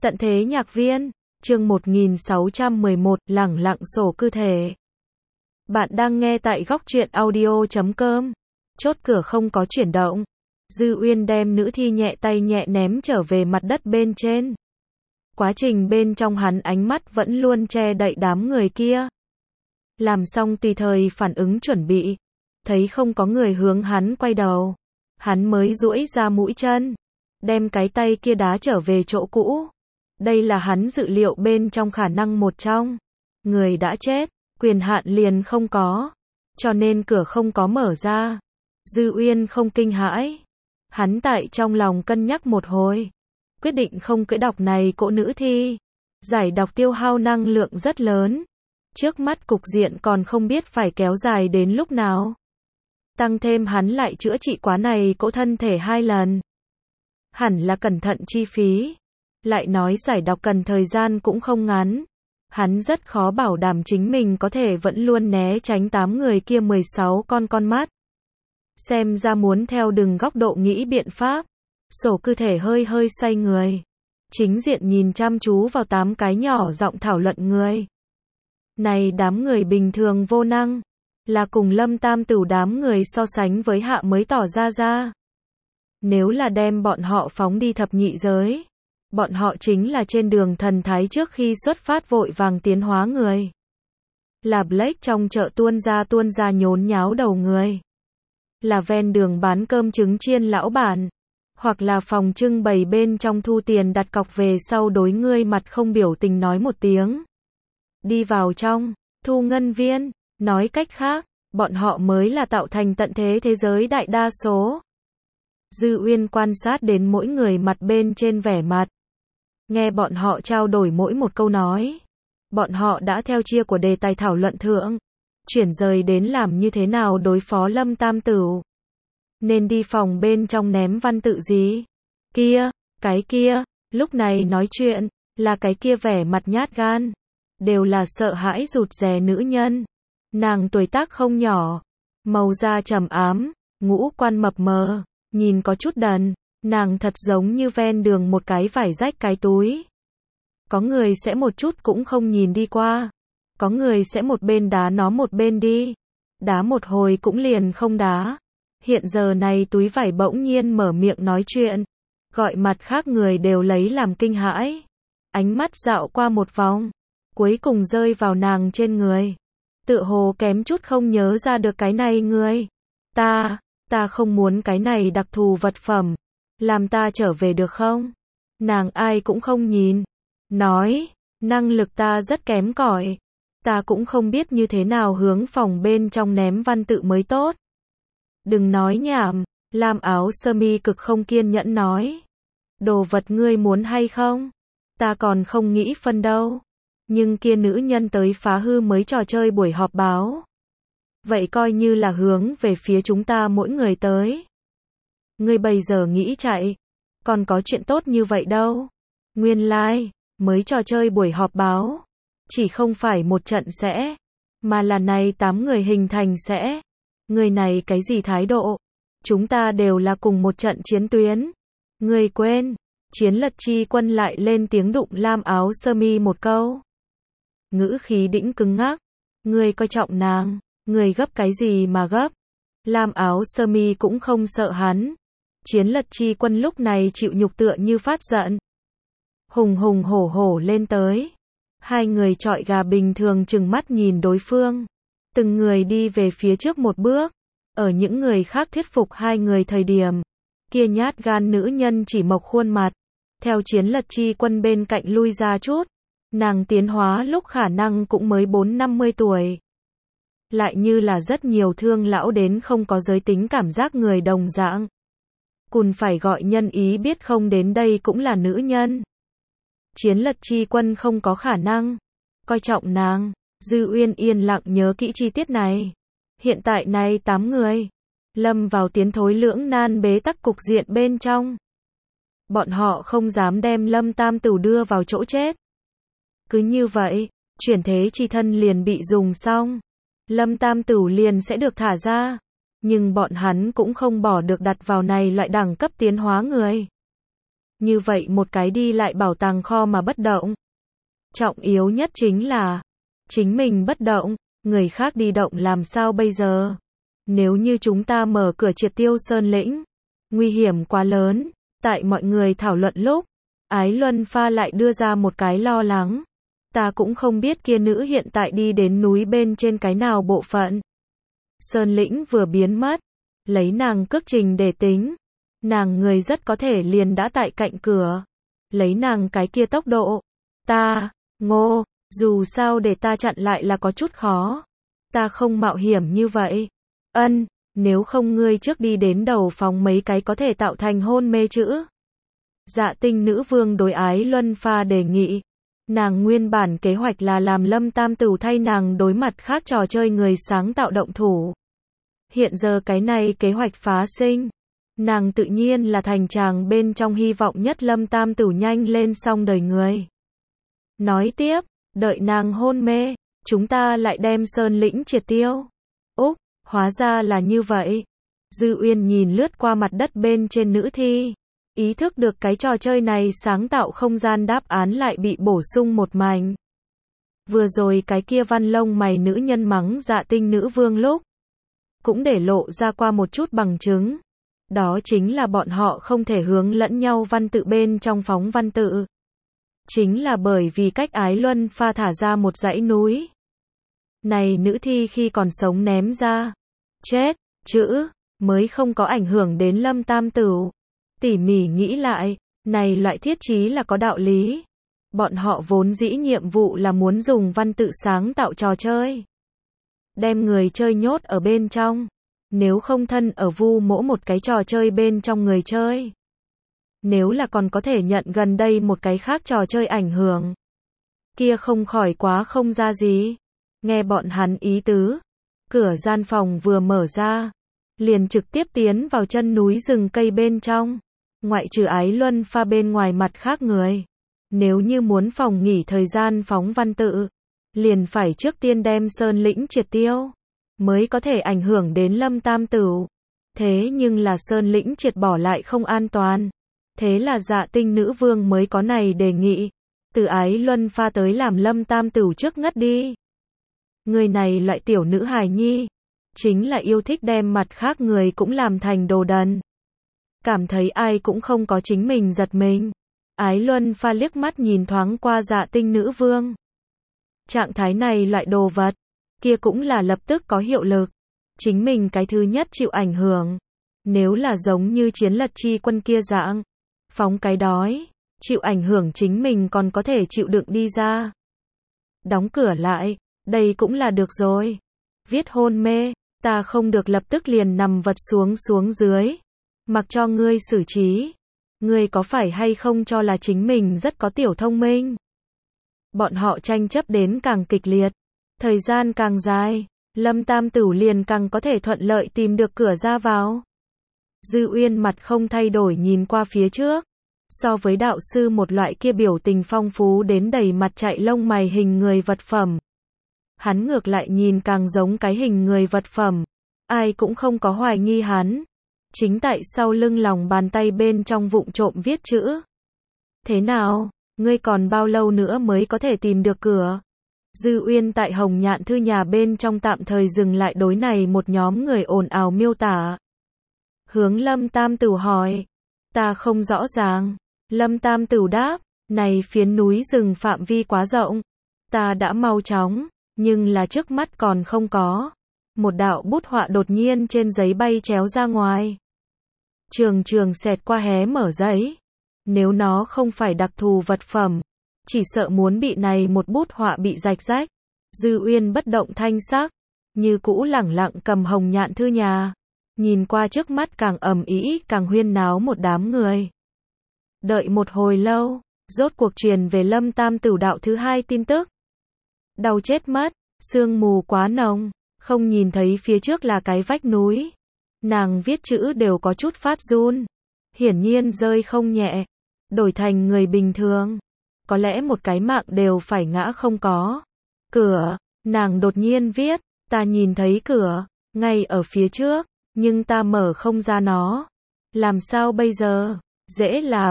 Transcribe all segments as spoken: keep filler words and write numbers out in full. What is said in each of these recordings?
Tận thế nhạc viên, chương một nghìn sáu trăm mười một, lẳng lặng sổ cư thể. Bạn đang nghe tại góc truyện audio chấm com. Chốt cửa không có chuyển động. Dư Uyên đem nữ thi nhẹ tay nhẹ ném trở về mặt đất bên trên. Quá trình bên trong hắn ánh mắt vẫn luôn che đậy đám người kia. Làm xong tùy thời phản ứng chuẩn bị. Thấy không có người hướng hắn quay đầu. Hắn mới duỗi ra mũi chân. Đem cái tay kia đá trở về chỗ cũ. Đây là hắn dự liệu bên trong khả năng một trong. Người đã chết, quyền hạn liền không có. Cho nên cửa không có mở ra. Dư Uyên không kinh hãi. Hắn tại trong lòng cân nhắc một hồi. Quyết định không cưỡi đọc này cỗ nữ thi. Giải đọc tiêu hao năng lượng rất lớn. Trước mắt cục diện còn không biết phải kéo dài đến lúc nào. Tăng thêm hắn lại chữa trị quá này cỗ thân thể hai lần. Hẳn là cẩn thận chi phí. Lại nói giải đọc cần thời gian cũng không ngắn. Hắn rất khó bảo đảm chính mình có thể vẫn luôn né tránh tám người kia mười sáu con con mắt. Xem ra muốn theo đừng góc độ nghĩ biện pháp. Sổ cư thể hơi hơi xoay người. Chính diện nhìn chăm chú vào tám cái nhỏ giọng thảo luận người. Này đám người bình thường vô năng. Là cùng Lâm Tam Tửu đám người so sánh với hạ mới tỏ ra ra. Nếu là đem bọn họ phóng đi thập nhị giới. Bọn họ chính là trên đường thần thái trước khi xuất phát vội vàng tiến hóa người. Là Blake trong chợ tuôn ra tuôn ra nhốn nháo đầu người. Là ven đường bán cơm trứng chiên lão bản. Hoặc là phòng trưng bày bên trong thu tiền đặt cọc về sau đối ngươi mặt không biểu tình nói một tiếng. Đi vào trong, thu ngân viên. Nói cách khác, bọn họ mới là tạo thành tận thế thế giới đại đa số. Dư Uyên quan sát đến mỗi người mặt bên trên vẻ mặt. Nghe bọn họ trao đổi mỗi một câu nói. Bọn họ đã theo chia của đề tài thảo luận thượng. Chuyển rời đến làm như thế nào đối phó Lâm Tam Tửu. Nên đi phòng bên trong ném văn tự gì. Kia, cái kia, lúc này nói chuyện, là cái kia vẻ mặt nhát gan. Đều là sợ hãi rụt rè nữ nhân. Nàng tuổi tác không nhỏ. Màu da trầm ám, ngũ quan mập mờ, nhìn có chút đần. Nàng thật giống như ven đường một cái vải rách cái túi. Có người sẽ một chút cũng không nhìn đi qua. Có người sẽ một bên đá nó một bên đi. Đá một hồi cũng liền không đá. Hiện giờ này túi vải bỗng nhiên mở miệng nói chuyện. Gọi mặt khác người đều lấy làm kinh hãi. Ánh mắt dạo qua một vòng. Cuối cùng rơi vào nàng trên người. Tựa hồ kém chút không nhớ ra được cái này người. Ta, ta không muốn cái này đặc thù vật phẩm. Làm ta trở về được không? Nàng ai cũng không nhìn. Nói, năng lực ta rất kém cỏi. Ta cũng không biết như thế nào hướng phòng bên trong ném văn tự mới tốt. Đừng nói nhảm, Lam áo sơ mi cực không kiên nhẫn nói. Đồ vật ngươi muốn hay không? Ta còn không nghĩ phân đâu. Nhưng kia nữ nhân tới phá hư mới trò chơi buổi họp báo. Vậy coi như là hướng về phía chúng ta mỗi người tới. Ngươi bây giờ nghĩ chạy, còn có chuyện tốt như vậy đâu. Nguyên lai, like, mới trò chơi buổi họp báo. Chỉ không phải một trận sẽ, mà là này tám người hình thành sẽ. Người này cái gì thái độ? Chúng ta đều là cùng một trận chiến tuyến. Ngươi quên, Chiến Lật Chi Quân lại lên tiếng đụng Lam áo sơ mi một câu. Ngữ khí đĩnh cứng ngắc. Ngươi coi trọng nàng, ngươi gấp cái gì mà gấp? Lam áo sơ mi cũng không sợ hắn. Chiến Lật Chi Quân lúc này chịu nhục tựa như phát giận. Hùng hùng hổ hổ lên tới. Hai người trọi gà bình thường chừng mắt nhìn đối phương. Từng người đi về phía trước một bước. Ở những người khác thuyết phục hai người thời điểm. Kia nhát gan nữ nhân chỉ mộc khuôn mặt. Theo Chiến Lật Chi Quân bên cạnh lui ra chút. Nàng tiến hóa lúc khả năng cũng mới bốn năm mươi tuổi. Lại như là rất nhiều thương lão đến không có giới tính cảm giác người đồng dạng. Cùn phải gọi nhân ý biết không đến đây cũng là nữ nhân. Chiến Lật Chi Quân không có khả năng. Coi trọng nàng. Dư Uyên yên lặng nhớ kỹ chi tiết này. Hiện tại này tám người. Lâm vào tiến thối lưỡng nan bế tắc cục diện bên trong. Bọn họ không dám đem Lâm Tam Tửu đưa vào chỗ chết. Cứ như vậy, chuyển thế chi thân liền bị dùng xong. Lâm Tam Tửu liền sẽ được thả ra. Nhưng bọn hắn cũng không bỏ được đặt vào này loại đẳng cấp tiến hóa người. Như vậy một cái đi lại bảo tàng kho mà bất động. Trọng yếu nhất chính là, chính mình bất động, người khác đi động làm sao bây giờ? Nếu như chúng ta mở cửa triệt tiêu Sơn Lĩnh, nguy hiểm quá lớn. Tại mọi người thảo luận lúc, Ái Luân Pha lại đưa ra một cái lo lắng. Ta cũng không biết kia nữ hiện tại đi đến núi bên trên cái nào bộ phận. Sơn Lĩnh vừa biến mất, lấy nàng cước trình để tính, nàng người rất có thể liền đã tại cạnh cửa. Lấy nàng cái kia tốc độ, ta, Ngô, dù sao để ta chặn lại là có chút khó. Ta không mạo hiểm như vậy. Ân, nếu không ngươi trước đi đến đầu phóng mấy cái có thể tạo thành hôn mê chữ. Dạ Tinh nữ vương đối Ái Luân Pha đề nghị. Nàng nguyên bản kế hoạch là làm Lâm Tam Tửu thay nàng đối mặt khác trò chơi người sáng tạo động thủ. Hiện giờ cái này kế hoạch phá sinh. Nàng tự nhiên là thành tràng bên trong hy vọng nhất Lâm Tam Tửu nhanh lên xong đời người. Nói tiếp, đợi nàng hôn mê, chúng ta lại đem Sơn Lĩnh triệt tiêu. Úc, hóa ra là như vậy. Dư Uyên nhìn lướt qua mặt đất bên trên nữ thi. Ý thức được cái trò chơi này sáng tạo không gian đáp án lại bị bổ sung một mảnh. Vừa rồi cái kia văn lông mày nữ nhân mắng Dạ Tinh nữ vương lúc, cũng để lộ ra qua một chút bằng chứng. Đó chính là bọn họ không thể hướng lẫn nhau văn tự bên trong phóng văn tự. Chính là bởi vì cách Ái Luân Pha thả ra một dãy núi. Này nữ thi khi còn sống ném ra. Chết, chữ, mới không có ảnh hưởng đến Lâm Tam Tửu. Tỉ mỉ nghĩ lại, này loại thiết chí là có đạo lý. Bọn họ vốn dĩ nhiệm vụ là muốn dùng văn tự sáng tạo trò chơi. Đem người chơi nhốt ở bên trong. Nếu không thân ở vu mỗ một cái trò chơi bên trong người chơi. Nếu là còn có thể nhận gần đây một cái khác trò chơi ảnh hưởng. Kia không khỏi quá không ra gì. Nghe bọn hắn ý tứ. Cửa gian phòng vừa mở ra. Liền trực tiếp tiến vào chân núi rừng cây bên trong. Ngoại trừ Ái Luân Pha bên ngoài mặt khác người. Nếu như muốn phòng nghỉ thời gian phóng văn tự. Liền phải trước tiên đem Sơn Lĩnh triệt tiêu. Mới có thể ảnh hưởng đến Lâm Tam Tửu. Thế nhưng là Sơn Lĩnh triệt bỏ lại không an toàn. Thế là Dạ Tinh nữ vương mới có này đề nghị. Từ Ái Luân Pha tới làm Lâm Tam Tửu trước ngất đi. Người này loại tiểu nữ hài nhi. Chính là yêu thích đem mặt khác người cũng làm thành đồ đần. Cảm thấy ai cũng không có chính mình giật mình. Ái Luân Pha liếc mắt nhìn thoáng qua Dạ Tinh nữ vương. Trạng thái này loại đồ vật. Kia cũng là lập tức có hiệu lực. Chính mình cái thứ nhất chịu ảnh hưởng. Nếu là giống như chiến lật chi quân kia dạng. Phóng cái đói. Chịu ảnh hưởng chính mình còn có thể chịu đựng đi ra. Đóng cửa lại. Đây cũng là được rồi. Viết hôn mê. Ta không được lập tức liền nằm vật xuống xuống dưới. Mặc cho ngươi xử trí. Ngươi có phải hay không cho là chính mình rất có tiểu thông minh. Bọn họ tranh chấp đến càng kịch liệt. Thời gian càng dài. Lâm Tam Tửu liền càng có thể thuận lợi tìm được cửa ra vào. Dư Uyên mặt không thay đổi nhìn qua phía trước. So với đạo sư một loại kia biểu tình phong phú đến đầy mặt chạy lông mày hình người vật phẩm. Hắn ngược lại nhìn càng giống cái hình người vật phẩm. Ai cũng không có hoài nghi hắn. Chính tại sau lưng lòng bàn tay bên trong vụng trộm viết chữ. Thế nào, ngươi còn bao lâu nữa mới có thể tìm được cửa? Dư Uyên tại Hồng Nhạn Thư nhà bên trong tạm thời dừng lại đối này một nhóm người ồn ào miêu tả. Hướng Lâm Tam Tửu hỏi. Ta không rõ ràng. Lâm Tam Tửu đáp. Này phiến núi rừng phạm vi quá rộng. Ta đã mau chóng. Nhưng là trước mắt còn không có. Một đạo bút họa đột nhiên trên giấy bay chéo ra ngoài. Trường trường xẹt qua hé mở giấy. Nếu nó không phải đặc thù vật phẩm. Chỉ sợ muốn bị này một bút họa bị rạch rách. Dư Uyên bất động thanh sắc. Như cũ lẳng lặng cầm Hồng Nhạn Thư nhà. Nhìn qua trước mắt càng ầm ĩ càng huyên náo một đám người. Đợi một hồi lâu. Rốt cuộc truyền về Lâm Tam Tửu đạo thứ hai tin tức. Đau chết mất. Sương mù quá nồng. Không nhìn thấy phía trước là cái vách núi. Nàng viết chữ đều có chút phát run. Hiển nhiên rơi không nhẹ. Đổi thành người bình thường. Có lẽ một cái mạng đều phải ngã không có. Cửa. Nàng đột nhiên viết. Ta nhìn thấy cửa. Ngay ở phía trước. Nhưng ta mở không ra nó. Làm sao bây giờ? Dễ làm.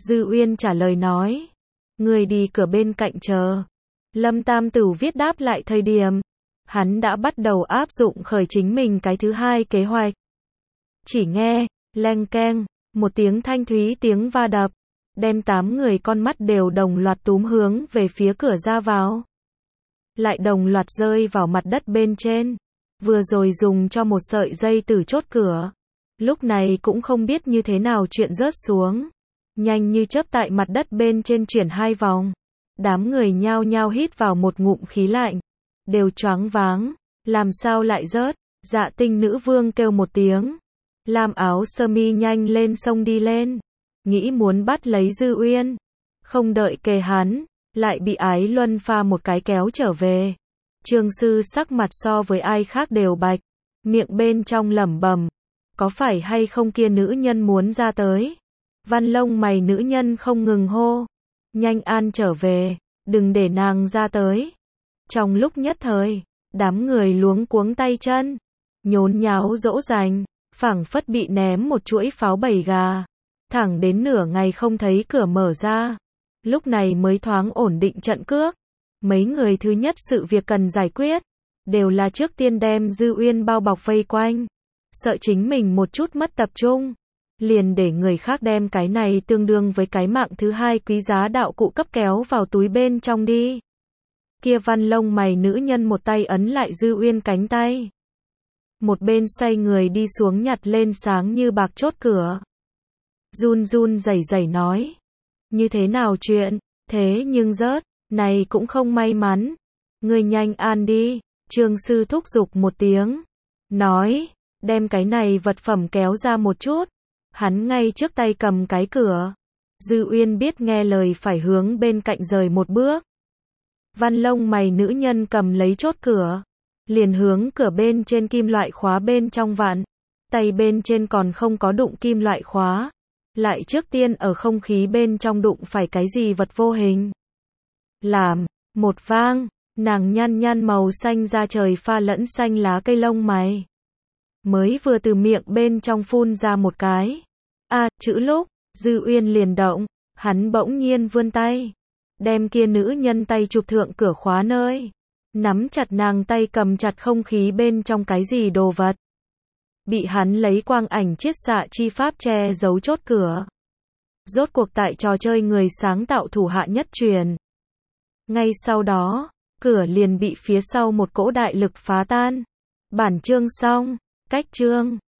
Dư Uyên trả lời nói. Người đi cửa bên cạnh chờ. Lâm Tam Tửu viết đáp lại thời điểm. Hắn đã bắt đầu áp dụng khởi chính mình cái thứ hai kế hoạch. Chỉ nghe, leng keng, một tiếng thanh thúy tiếng va đập. Đem tám người con mắt đều đồng loạt túm hướng về phía cửa ra vào. Lại đồng loạt rơi vào mặt đất bên trên. Vừa rồi dùng cho một sợi dây tử chốt cửa. Lúc này cũng không biết như thế nào chuyện rớt xuống. Nhanh như chớp tại mặt đất bên trên chuyển hai vòng. Đám người nhao nhao hít vào một ngụm khí lạnh. Đều choáng váng. Làm sao lại rớt? Dạ Tinh nữ vương kêu một tiếng. Lam áo sơ mi nhanh lên xông đi lên. Nghĩ muốn bắt lấy Dư Uyên. Không đợi kề hắn. Lại bị Ái Luân pha một cái kéo trở về. Trương sư sắc mặt so với ai khác đều bạch. Miệng bên trong lẩm bẩm. Có phải hay không kia nữ nhân muốn ra tới? Văn lông mày nữ nhân không ngừng hô. Nhanh an trở về. Đừng để nàng ra tới. Trong lúc nhất thời. Đám người luống cuống tay chân. Nhốn nháo dỗ dành. Phảng phất bị ném một chuỗi pháo bầy gà. Thẳng đến nửa ngày không thấy cửa mở ra. Lúc này mới thoáng ổn định trận cước. Mấy người thứ nhất sự việc cần giải quyết. Đều là trước tiên đem Dư Uyên bao bọc vây quanh. Sợ chính mình một chút mất tập trung. Liền để người khác đem cái này tương đương với cái mạng thứ hai quý giá đạo cụ cấp kéo vào túi bên trong đi. Kia văn lông mày nữ nhân một tay ấn lại Dư Uyên cánh tay. Một bên xoay người đi xuống nhặt lên sáng như bạc chốt cửa. Run run rẩy rẩy nói. Như thế nào chuyện, thế nhưng rớt, này cũng không may mắn. Ngươi nhanh an đi, Trương sư thúc giục một tiếng. Nói, đem cái này vật phẩm kéo ra một chút. Hắn ngay trước tay cầm cái cửa. Dư Uyên biết nghe lời phải hướng bên cạnh rời một bước. Văn lông mày nữ nhân cầm lấy chốt cửa. Liền hướng cửa bên trên kim loại khóa bên trong vặn. Tay bên trên còn không có đụng kim loại khóa. Lại trước tiên ở không khí bên trong đụng phải cái gì vật vô hình. Làm, một vang, nàng nhăn nhăn màu xanh da trời pha lẫn xanh lá cây lông mày. Mới vừa từ miệng bên trong phun ra một cái. A, chữ lúc, Dư Uyên liền động, hắn bỗng nhiên vươn tay. Đem kia nữ nhân tay chụp thượng cửa khóa nơi. Nắm chặt nàng tay cầm chặt không khí bên trong cái gì đồ vật. Bị hắn lấy quang ảnh chiết xạ chi pháp che giấu chốt cửa. Rốt cuộc tại trò chơi người sáng tạo thủ hạ nhất truyền. Ngay sau đó, cửa liền bị phía sau một cỗ đại lực phá tan. Bản chương xong, cách chương.